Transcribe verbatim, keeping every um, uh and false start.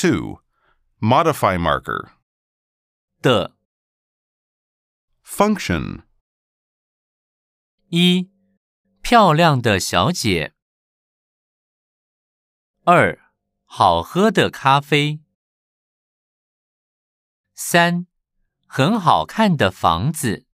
two. Modify marker. 的。 Function. 一、漂亮的小姐。二、好喝的咖啡。三、很好看的房子。